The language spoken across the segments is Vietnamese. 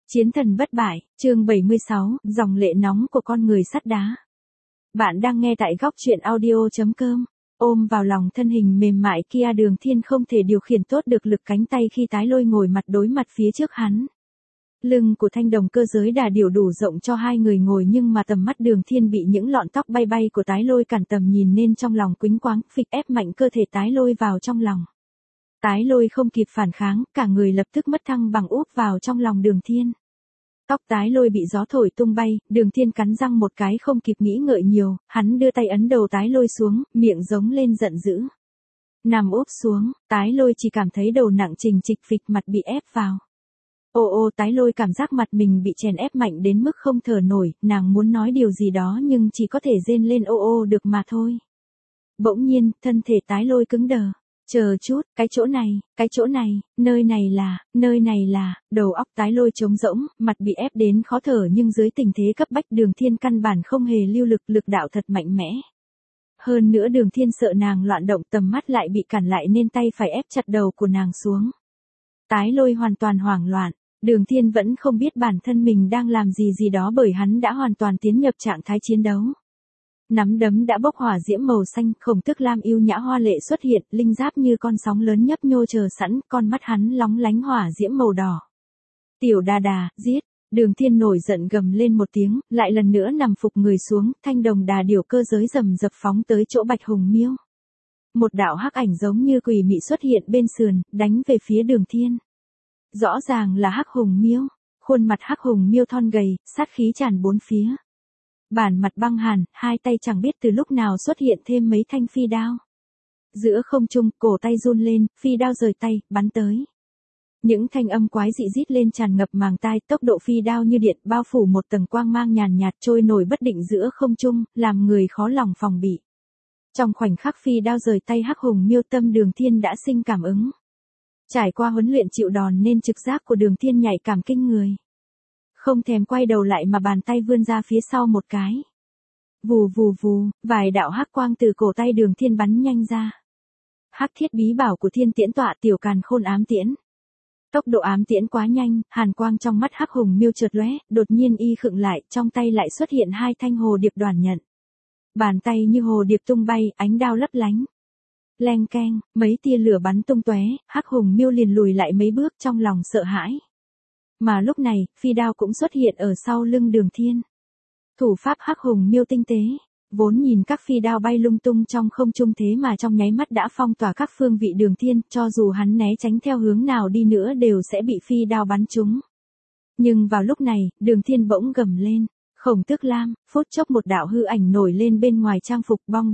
Chiến thần bất bại, chương 76, dòng lệ nóng của con người sắt đá. Bạn đang nghe tại góc truyện audio.com. Ôm vào lòng thân hình mềm mại kia, Đường Thiên không thể điều khiển tốt được lực cánh tay khi Tái Lôi ngồi mặt đối mặt phía trước hắn. Lưng của thanh đồng cơ giới đà điểu đủ rộng cho hai người ngồi, nhưng mà tầm mắt Đường Thiên bị những lọn tóc bay bay của Tái Lôi cản tầm nhìn, nên trong lòng quĩnh quáng, phịch ép mạnh cơ thể Tái Lôi vào trong lòng. Tái Lôi không kịp phản kháng, cả người lập tức mất thăng bằng úp vào trong lòng Đường Thiên. Tóc Tái Lôi bị gió thổi tung bay, Đường Thiên cắn răng một cái không kịp nghĩ ngợi nhiều, hắn đưa tay ấn đầu Tái Lôi xuống, miệng giống lên giận dữ. Nằm úp xuống, Tái Lôi chỉ cảm thấy đầu nặng trình trịch, phịch mặt bị ép vào. Ô Tái Lôi cảm giác mặt mình bị chèn ép mạnh đến mức không thở nổi, nàng muốn nói điều gì đó nhưng chỉ có thể rên lên ô được mà thôi. Bỗng nhiên, thân thể Tái Lôi cứng đờ. Chờ chút, cái chỗ này, nơi này là, đầu óc Tái Lôi trống rỗng, mặt bị ép đến khó thở, nhưng dưới tình thế cấp bách Đường Thiên căn bản không hề lưu lực, lực đạo thật mạnh mẽ. Hơn nữa Đường Thiên sợ nàng loạn động, tầm mắt lại bị cản lại nên tay phải ép chặt đầu của nàng xuống. Tái Lôi hoàn toàn hoảng loạn, Đường Thiên vẫn không biết bản thân mình đang làm gì đó, bởi hắn đã hoàn toàn tiến nhập trạng thái chiến đấu. Nắm đấm đã bốc hỏa diễm màu xanh, Khổng Tước Lam yêu nhã hoa lệ xuất hiện, linh giáp như con sóng lớn nhấp nhô chờ sẵn, con mắt hắn lóng lánh hỏa diễm màu đỏ. Tiểu đà, giết! Đường Thiên nổi giận gầm lên một tiếng, lại lần nữa nằm phục người xuống, thanh đồng đà điểu cơ giới rầm rập phóng tới chỗ Bạch Hùng Miêu. Một đạo hắc ảnh giống như quỷ mị xuất hiện bên sườn, đánh về phía Đường Thiên. Rõ ràng là Hắc Hùng Miêu, khuôn mặt Hắc Hùng Miêu thon gầy, sát khí tràn bốn phía. Bản mặt băng hàn, hai tay chẳng biết từ lúc nào xuất hiện thêm mấy thanh phi đao. Giữa không trung, cổ tay run lên, phi đao rời tay, bắn tới. Những thanh âm quái dị rít lên tràn ngập màng tai, tốc độ phi đao như điện, bao phủ một tầng quang mang nhàn nhạt trôi nổi bất định giữa không trung, làm người khó lòng phòng bị. Trong khoảnh khắc phi đao rời tay Hắc Hùng Miêu, tâm Đường Thiên đã sinh cảm ứng. Trải qua huấn luyện chịu đòn nên trực giác của Đường Thiên nhạy cảm kinh người. Không thèm quay đầu lại mà bàn tay vươn ra phía sau một cái. Vù, vài đạo hắc quang từ cổ tay Đường Thiên bắn nhanh ra. Hắc thiết bí bảo của Thiên Tiễn Tọa, Tiểu Càn Khôn ám tiễn. Tốc độ ám tiễn quá nhanh, hàn quang trong mắt Hắc Hùng Miêu chợt lóe, đột nhiên y khựng lại, trong tay lại xuất hiện hai thanh hồ điệp đoàn nhận. Bàn tay như hồ điệp tung bay, ánh đao lấp lánh. Leng keng, mấy tia lửa bắn tung tóe, Hắc Hùng Miêu liền lùi lại mấy bước trong lòng sợ hãi. Mà lúc này, phi đao cũng xuất hiện ở sau lưng Đường Thiên. Thủ pháp Hắc Hùng Miêu tinh tế, vốn nhìn các phi đao bay lung tung trong không trung, thế mà trong nháy mắt đã phong tỏa các phương vị Đường Thiên, cho dù hắn né tránh theo hướng nào đi nữa đều sẽ bị phi đao bắn trúng. Nhưng vào lúc này, Đường Thiên bỗng gầm lên, Khổng Tước Lam, phút chốc một đạo hư ảnh nổi lên bên ngoài trang phục, bong.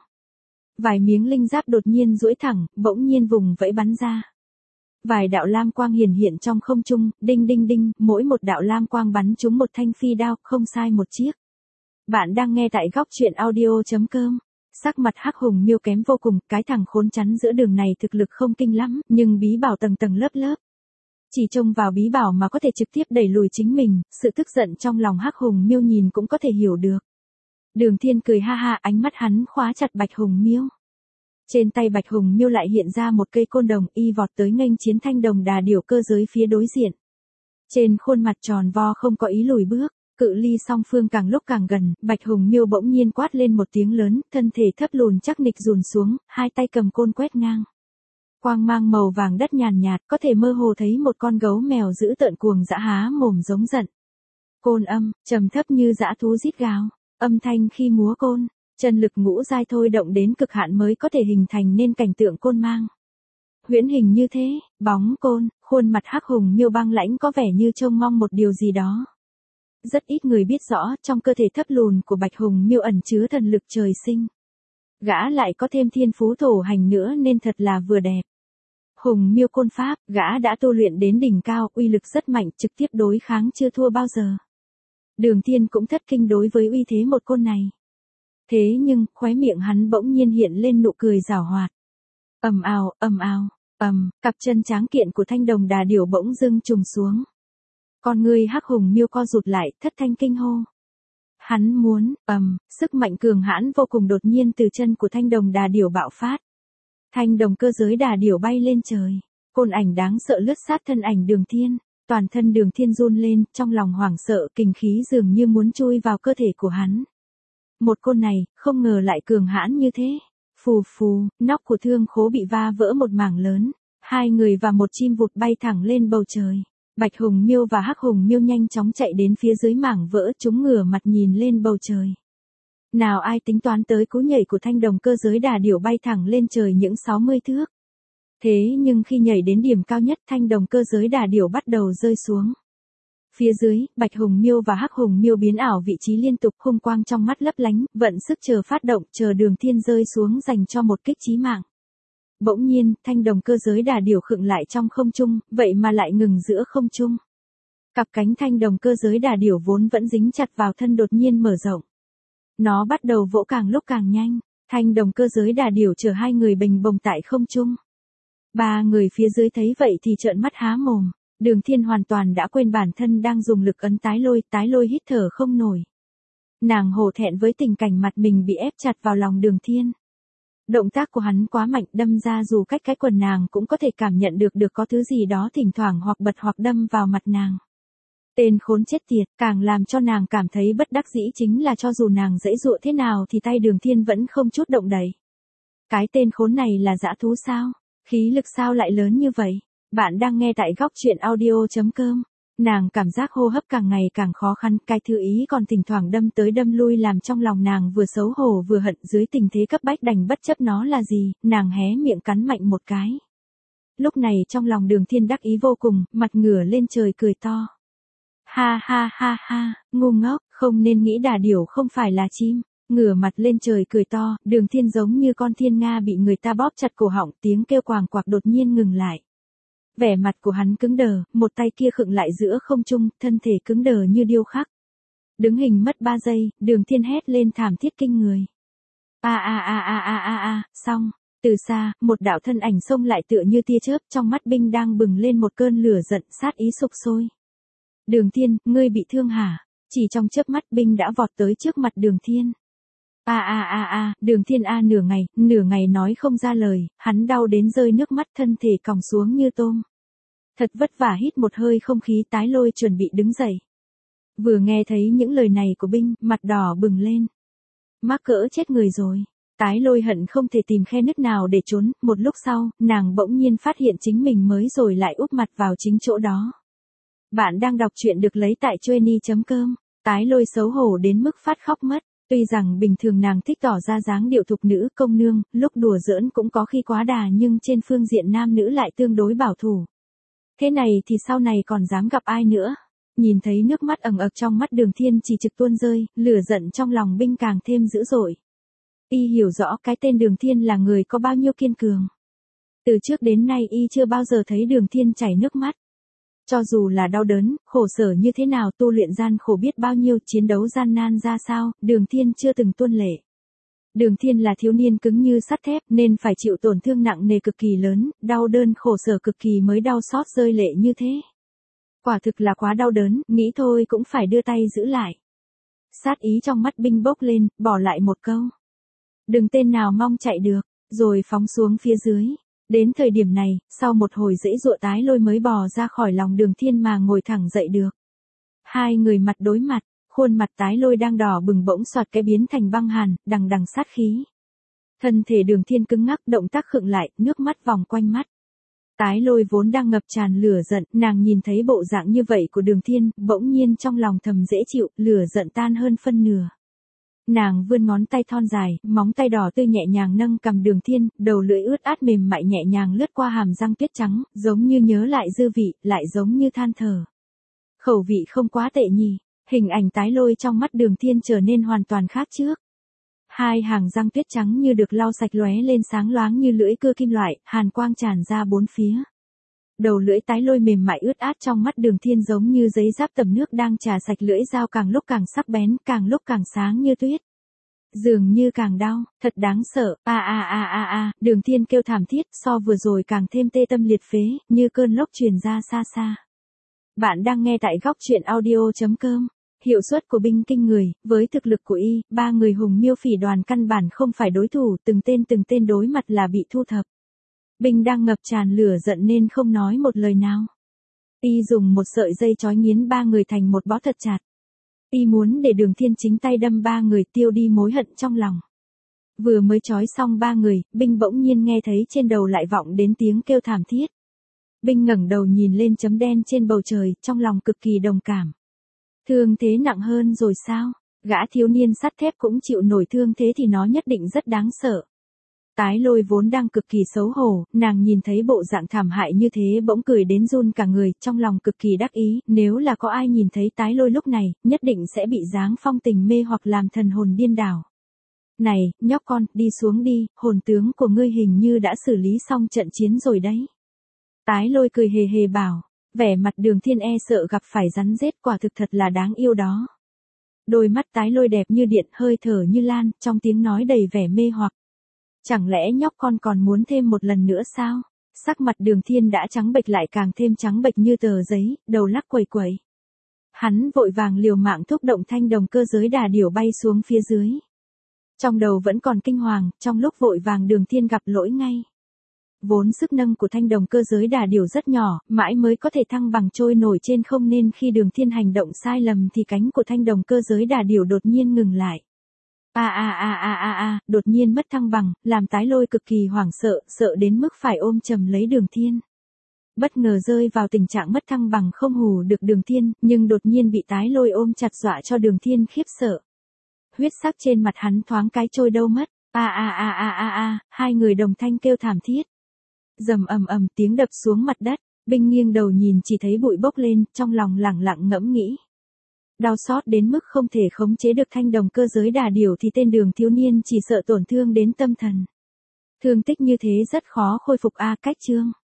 Vài miếng linh giáp đột nhiên duỗi thẳng, bỗng nhiên vùng vẫy bắn ra. Vài đạo lam quang hiện trong không trung, đinh, mỗi một đạo lam quang bắn trúng một thanh phi đao, không sai một chiếc. Bạn đang nghe tại góc truyện audio.com. Sắc mặt Hắc Hùng Miêu kém vô cùng, cái thằng khốn chắn giữa đường này thực lực không kinh lắm, nhưng bí bảo tầng lớp. Chỉ trông vào bí bảo mà có thể trực tiếp đẩy lùi chính mình, sự tức giận trong lòng Hắc Hùng Miêu nhìn cũng có thể hiểu được. Đường Thiên cười ha ha, ánh mắt hắn khóa chặt Bạch Hùng Miêu. Trên tay Bạch Hùng Miêu lại hiện ra một cây côn đồng, y vọt tới nghênh chiến thanh đồng đà điểu cơ giới phía đối diện. Trên khuôn mặt tròn vo không có ý lùi bước, cự ly song phương càng lúc càng gần, Bạch Hùng Miêu bỗng nhiên quát lên một tiếng lớn, thân thể thấp lùn chắc nịch dùn xuống, hai tay cầm côn quét ngang. Quang mang màu vàng đất nhàn nhạt, có thể mơ hồ thấy một con gấu mèo dữ tợn cuồng dã há mồm giống giận. Côn âm, trầm thấp như dã thú rít gào, âm thanh khi múa côn. Chân lực ngũ giai thôi động đến cực hạn mới có thể hình thành nên cảnh tượng côn mang. Huyễn hình như thế, bóng côn, khuôn mặt Hắc Hùng Miêu băng lãnh có vẻ như trông mong một điều gì đó. Rất ít người biết rõ, trong cơ thể thấp lùn của Bạch Hùng Miêu ẩn chứa thần lực trời sinh. Gã lại có thêm thiên phú thổ hành nữa nên thật là vừa đẹp. Hùng Miêu côn pháp, gã đã tu luyện đến đỉnh cao, uy lực rất mạnh, trực tiếp đối kháng chưa thua bao giờ. Đường Thiên cũng thất kinh đối với uy thế một côn này. Thế nhưng, khóe miệng hắn bỗng nhiên hiện lên nụ cười giảo hoạt. Ầm ào, cặp chân tráng kiện của thanh đồng đà điểu bỗng dưng trùng xuống. Con người Hắc Hùng Miêu co rụt lại, thất thanh kinh hô. Hắn muốn, sức mạnh cường hãn vô cùng đột nhiên từ chân của thanh đồng đà điểu bạo phát. Thanh đồng cơ giới đà điểu bay lên trời, côn ảnh đáng sợ lướt sát thân ảnh Đường Thiên. Toàn thân Đường Thiên run lên, trong lòng hoảng sợ, kình khí dường như muốn chui vào cơ thể của hắn. Một côn này, không ngờ lại cường hãn như thế. Phù phù, nóc của Thương Khố bị va vỡ một mảng lớn. Hai người và một chim vụt bay thẳng lên bầu trời. Bạch Hùng Miêu và Hắc Hùng Miêu nhanh chóng chạy đến phía dưới mảng vỡ, chúng ngửa mặt nhìn lên bầu trời. Nào ai tính toán tới cú nhảy của thanh đồng cơ giới đà điểu bay thẳng lên trời những 60 thước. Thế nhưng khi nhảy đến điểm cao nhất, thanh đồng cơ giới đà điểu bắt đầu rơi xuống. Phía dưới, Bạch Hùng Miêu và Hắc Hùng Miêu biến ảo vị trí liên tục, hung quang trong mắt lấp lánh, vận sức chờ phát động, chờ Đường Thiên rơi xuống dành cho một kích chí mạng. Bỗng nhiên, thanh đồng cơ giới đà điểu khựng lại trong không trung, vậy mà lại ngừng giữa không trung. Cặp cánh thanh đồng cơ giới đà điểu vốn vẫn dính chặt vào thân đột nhiên mở rộng. Nó bắt đầu vỗ càng lúc càng nhanh, thanh đồng cơ giới đà điểu chở hai người bình bồng tại không trung. Ba người phía dưới thấy vậy thì trợn mắt há mồm. Đường Thiên hoàn toàn đã quên bản thân đang dùng lực ấn tái lôi hít thở không nổi. Nàng hổ thẹn với tình cảnh mặt mình bị ép chặt vào lòng Đường Thiên. Động tác của hắn quá mạnh, đâm ra dù cách cái quần nàng cũng có thể cảm nhận được có thứ gì đó thỉnh thoảng hoặc bật hoặc đâm vào mặt nàng. Tên khốn chết tiệt, càng làm cho nàng cảm thấy bất đắc dĩ chính là cho dù nàng giãy giụa thế nào thì tay Đường Thiên vẫn không chút động đậy. Cái tên khốn này là dã thú sao? Khí lực sao lại lớn như vậy? Bạn đang nghe tại góc truyện audio.com. Nàng cảm giác hô hấp càng ngày càng khó khăn, cái thư ý còn thỉnh thoảng đâm tới đâm lui làm trong lòng nàng vừa xấu hổ vừa hận, dưới tình thế cấp bách đành bất chấp nó là gì, nàng hé miệng cắn mạnh một cái. Lúc này trong lòng Đường Thiên đắc ý vô cùng, mặt ngửa lên trời cười to. Ha ha ha ha, ngu ngốc, không nên nghĩ đà điểu không phải là chim. Ngửa mặt lên trời cười to, Đường Thiên giống như con thiên nga bị người ta bóp chặt cổ họng, tiếng kêu quàng quạc đột nhiên ngừng lại. Vẻ mặt của hắn cứng đờ, một tay kia khựng lại giữa không trung, thân thể cứng đờ như điêu khắc. Đứng hình mất 3 giây, Đường Thiên hét lên thảm thiết kinh người. Xong. Từ xa, một đạo thân ảnh xông lại tựa như tia chớp, trong mắt binh đang bừng lên một cơn lửa giận sát ý sục sôi. Đường Thiên, ngươi bị thương hả? Chỉ trong chớp mắt binh đã vọt tới trước mặt Đường Thiên. Đường Thiên nửa ngày nói không ra lời, hắn đau đến rơi nước mắt, thân thể còng xuống như tôm. Thật vất vả hít một hơi không khí, tái lôi chuẩn bị đứng dậy. Vừa nghe thấy những lời này của binh, mặt đỏ bừng lên. Mắc cỡ chết người rồi. Tái lôi hận không thể tìm khe nứt nào để trốn, một lúc sau, nàng bỗng nhiên phát hiện chính mình mới rồi lại úp mặt vào chính chỗ đó. Bạn đang đọc truyện được lấy tại Chueny.com. Tái lôi xấu hổ đến mức phát khóc mất. Tuy rằng bình thường nàng thích tỏ ra dáng điệu thục nữ công nương, lúc đùa giỡn cũng có khi quá đà, nhưng trên phương diện nam nữ lại tương đối bảo thủ. Thế này thì sau này còn dám gặp ai nữa? Nhìn thấy nước mắt ẩn ực trong mắt Đường Thiên chỉ trực tuôn rơi, lửa giận trong lòng binh càng thêm dữ dội. Y hiểu rõ cái tên Đường Thiên là người có bao nhiêu kiên cường. Từ trước đến nay y chưa bao giờ thấy Đường Thiên chảy nước mắt. Cho dù là đau đớn, khổ sở như thế nào, tu luyện gian khổ biết bao nhiêu, chiến đấu gian nan ra sao, Đường Thiên chưa từng tuôn lệ. Đường Thiên là thiếu niên cứng như sắt thép nên phải chịu tổn thương nặng nề cực kỳ lớn, đau đớn khổ sở cực kỳ mới đau xót rơi lệ như thế. Quả thực là quá đau đớn, nghĩ thôi cũng phải đưa tay giữ lại. Sát ý trong mắt binh bốc lên, bỏ lại một câu. Đừng tên nào mong chạy được, rồi phóng xuống phía dưới. Đến thời điểm này, sau một hồi giãy giụa, tái lôi mới bò ra khỏi lòng Đường Thiên mà ngồi thẳng dậy được. Hai người mặt đối mặt, khuôn mặt tái lôi đang đỏ bừng bỗng xoạt cái biến thành băng hàn, đằng đằng sát khí. Thân thể Đường Thiên cứng ngắc, động tác khựng lại, nước mắt vòng quanh mắt. Tái lôi vốn đang ngập tràn lửa giận, nàng nhìn thấy bộ dạng như vậy của Đường Thiên, bỗng nhiên trong lòng thầm dễ chịu, lửa giận tan hơn phân nửa. Nàng vươn ngón tay thon dài, móng tay đỏ tươi nhẹ nhàng nâng cằm Đường Thiên, đầu lưỡi ướt át mềm mại nhẹ nhàng lướt qua hàm răng tuyết trắng, giống như nhớ lại dư vị, lại giống như than thở. Khẩu vị không quá tệ nhỉ? Hình ảnh tái lôi trong mắt Đường Thiên trở nên hoàn toàn khác trước. Hai hàng răng tuyết trắng như được lau sạch lóe lên sáng loáng như lưỡi cưa kim loại, hàn quang tràn ra bốn phía. Đầu lưỡi tái lôi mềm mại ướt át trong mắt Đường Thiên giống như giấy giáp tẩm nước đang trà sạch, lưỡi dao càng lúc càng sắc bén, càng lúc càng sáng như tuyết. Dường như càng đau, thật đáng sợ. Đường Thiên kêu thảm thiết, so vừa rồi càng thêm tê tâm liệt phế, như cơn lốc truyền ra xa xa. Bạn đang nghe tại góc truyện audio.com. Hiệu suất của binh kinh người, với thực lực của y, ba người hùng miêu phỉ đoàn căn bản không phải đối thủ, từng tên đối mặt là bị thu thập. Binh đang ngập tràn lửa giận nên không nói một lời nào. Y dùng một sợi dây trói nghiến ba người thành một bó thật chặt. Y muốn để Đường Thiên chính tay đâm ba người tiêu đi mối hận trong lòng. Vừa mới trói xong ba người, Binh bỗng nhiên nghe thấy trên đầu lại vọng đến tiếng kêu thảm thiết. Binh ngẩng đầu nhìn lên chấm đen trên bầu trời, trong lòng cực kỳ đồng cảm. Thương thế nặng hơn rồi sao? Gã thiếu niên sắt thép cũng chịu nổi thương thế thì nó nhất định rất đáng sợ. Tái Lôi vốn đang cực kỳ xấu hổ, nàng nhìn thấy bộ dạng thảm hại như thế bỗng cười đến run cả người, trong lòng cực kỳ đắc ý, nếu là có ai nhìn thấy Tái Lôi lúc này, nhất định sẽ bị dáng phong tình mê hoặc làm thần hồn điên đảo. Này, nhóc con, đi xuống đi, hồn tướng của ngươi hình như đã xử lý xong trận chiến rồi đấy. Tái Lôi cười hề hề bảo, vẻ mặt Đường Thiên e sợ gặp phải rắn rết, quả thực thật là đáng yêu đó. Đôi mắt Tái Lôi đẹp như điện, hơi thở như lan, trong tiếng nói đầy vẻ mê hoặc. Chẳng lẽ nhóc con còn muốn thêm một lần nữa sao? Sắc mặt Đường Thiên đã trắng bệch lại càng thêm trắng bệch như tờ giấy, đầu lắc quẩy quẩy. Hắn vội vàng liều mạng thúc động thanh đồng cơ giới đà điểu bay xuống phía dưới. Trong đầu vẫn còn kinh hoàng, trong lúc vội vàng Đường Thiên gặp lỗi ngay. Vốn sức nâng của thanh đồng cơ giới đà điểu rất nhỏ, mãi mới có thể thăng bằng trôi nổi trên không, nên khi Đường Thiên hành động sai lầm thì cánh của thanh đồng cơ giới đà điểu đột nhiên ngừng lại. Đột nhiên mất thăng bằng, làm Tái Lôi cực kỳ hoảng sợ, sợ đến mức phải ôm chầm lấy Đường Thiên. Bất ngờ rơi vào tình trạng mất thăng bằng không hù được Đường Thiên, nhưng đột nhiên bị Tái Lôi ôm chặt dọa cho Đường Thiên khiếp sợ. Huyết sắc trên mặt hắn thoáng cái trôi đâu mất. Hai người đồng thanh kêu thảm thiết. Rầm ầm ầm tiếng đập xuống mặt đất, Binh nghiêng đầu nhìn chỉ thấy bụi bốc lên, trong lòng lẳng lặng ngẫm nghĩ. Đau xót đến mức không thể khống chế được thanh đồng cơ giới đà điểu thì tên Đường thiếu niên chỉ sợ tổn thương đến tâm thần. Thương tích như thế rất khó khôi phục cách chương.